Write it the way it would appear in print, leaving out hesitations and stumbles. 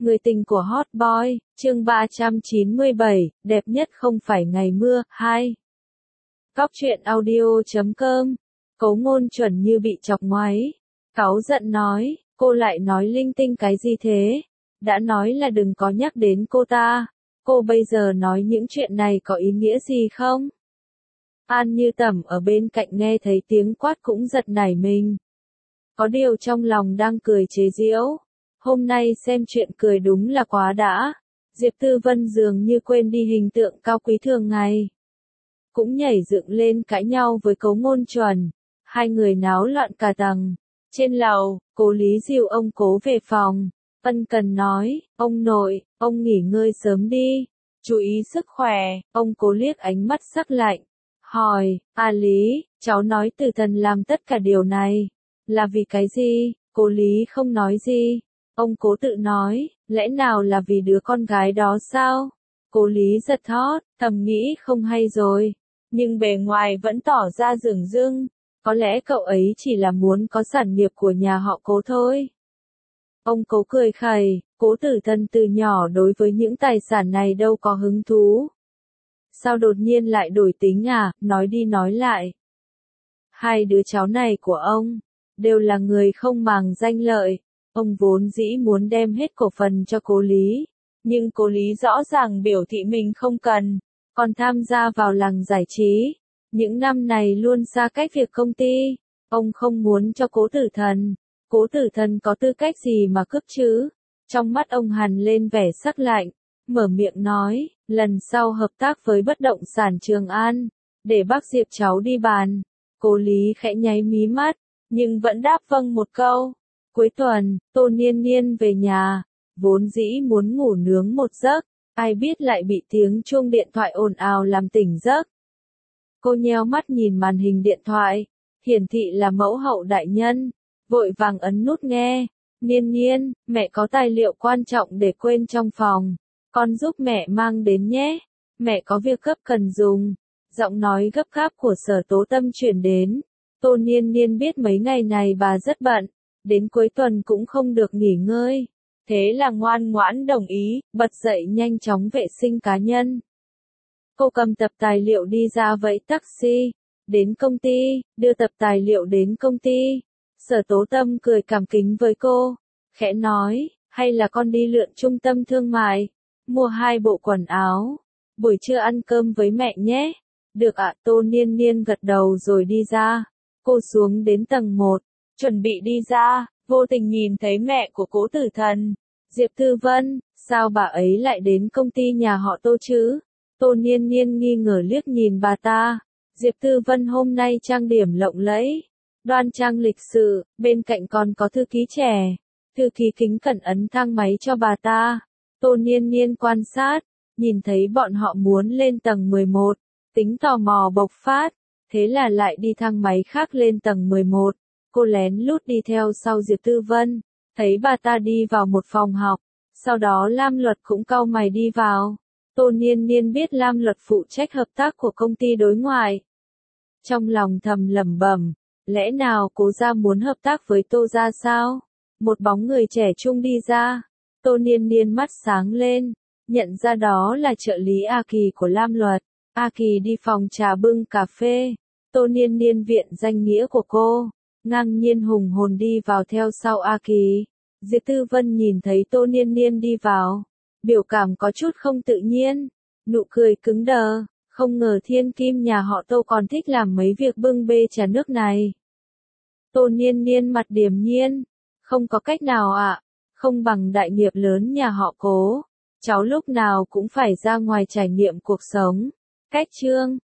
Người tình của Hot Boy, chương 397, đẹp nhất không phải ngày mưa, 2. Cóc truyện audio.com, Cấu Ngôn chuẩn như bị chọc ngoáy. Cáu giận nói, cô lại nói linh tinh cái gì thế? Đã nói là đừng có nhắc đến cô ta. Cô bây giờ nói những chuyện này có ý nghĩa gì không? An Như Tẩm ở bên cạnh nghe thấy tiếng quát cũng giật nảy mình. Có điều trong lòng đang cười chế giễu. Hôm nay xem chuyện cười đúng là quá đã. Diệp Tư Vân dường như quên đi hình tượng cao quý thường ngày. Cũng nhảy dựng lên cãi nhau với Cấu Ngôn chuẩn. Hai người náo loạn cả tầng. Trên lầu, Cố Lý dìu ông Cố về phòng. Ân cần nói, ông nội, ông nghỉ ngơi sớm đi. Chú ý sức khỏe. Ông Cố liếc ánh mắt sắc lạnh. Hỏi, Lý, cháu nói Tử Thần làm tất cả điều này. Là vì cái gì? Cố Lý không nói gì. Ông Cố tự nói, lẽ nào là vì đứa con gái đó sao? Cố Lý giật thót, thầm nghĩ không hay rồi. Nhưng bề ngoài vẫn tỏ ra dửng dưng. Có lẽ cậu ấy chỉ là muốn có sản nghiệp của nhà họ Cố thôi. Ông Cố cười khẩy, Cố Tử Thần từ nhỏ đối với những tài sản này đâu có hứng thú. Sao đột nhiên lại đổi tính à, nói đi nói lại. Hai đứa cháu này của ông, đều là người không màng danh lợi. Ông vốn dĩ muốn đem hết cổ phần cho Cố Lý. Nhưng Cố Lý rõ ràng biểu thị mình không cần, còn tham gia vào làng giải trí. Những năm này luôn xa cách việc công ty. Ông không muốn cho Cố Tử Thần. Cố Tử Thần có tư cách gì mà cướp chứ? Trong mắt ông hằn lên vẻ sắc lạnh. Mở miệng nói, lần sau hợp tác với bất động sản Trường An. Để bác Diệp cháu đi bàn. Cố Lý khẽ nháy mí mắt, nhưng vẫn đáp vâng một câu. Cuối tuần, Tô Niên Niên về nhà, vốn dĩ muốn ngủ nướng một giấc, ai biết lại bị tiếng chuông điện thoại ồn ào làm tỉnh giấc. Cô nheo mắt nhìn màn hình điện thoại, hiển thị là mẫu hậu đại nhân, vội vàng ấn nút nghe. Niên Niên, mẹ có tài liệu quan trọng để quên trong phòng, con giúp mẹ mang đến nhé, mẹ có việc gấp cần dùng. Giọng nói gấp gáp của Sở Tố Tâm chuyển đến. Tô Niên Niên biết mấy ngày này bà rất bận, đến cuối tuần cũng không được nghỉ ngơi. Thế là ngoan ngoãn đồng ý, bật dậy nhanh chóng vệ sinh cá nhân. Cô cầm tập tài liệu đi ra vẫy taxi, đến công ty, đưa tập tài liệu đến công ty. Sở Tố Tâm cười cảm kính với cô, khẽ nói, hay là con đi lượn trung tâm thương mại, mua 2 bộ quần áo, buổi trưa ăn cơm với mẹ nhé. Được ạ, Tô Niên Niên gật đầu rồi đi ra. Cô xuống đến tầng 1, chuẩn bị đi ra, vô tình nhìn thấy mẹ của Cố Tử Thần. Diệp Tư Vân, sao bà ấy lại đến công ty nhà họ Tô chứ? Tô Niên Niên nghi ngờ liếc nhìn bà ta. Diệp Tư Vân hôm nay trang điểm lộng lẫy, đoan trang lịch sự, bên cạnh còn có thư ký trẻ. Thư ký kính cẩn ấn thang máy cho bà ta. Tô Niên Niên quan sát, nhìn thấy bọn họ muốn lên tầng 11, tính tò mò bộc phát, thế là lại đi thang máy khác lên tầng 11. Cô lén lút đi theo sau Diệp Tư Vân, thấy bà ta đi vào một phòng học, sau đó Lam Luật cũng cau mày đi vào. Tô Niên Niên biết Lam Luật phụ trách hợp tác của công ty đối ngoại. Trong lòng thầm lẩm bẩm, lẽ nào Cố gia muốn hợp tác với Tô gia sao? Một bóng người trẻ trung đi ra, Tô Niên Niên mắt sáng lên, nhận ra đó là trợ lý A Kỳ của Lam Luật. A Kỳ đi phòng trà bưng cà phê. Tô Niên Niên viện danh nghĩa của cô, ngang nhiên hùng hồn đi vào theo sau A Kỳ. Diệp Tư Vân nhìn thấy Tô Niên Niên đi vào, biểu cảm có chút không tự nhiên, nụ cười cứng đờ, không ngờ thiên kim nhà họ Tô còn thích làm mấy việc bưng bê trà nước này. Tô Niên Niên mặt điềm nhiên, không có cách nào ạ, không bằng đại nghiệp lớn nhà họ Cố, cháu lúc nào cũng phải ra ngoài trải nghiệm cuộc sống. Cách chương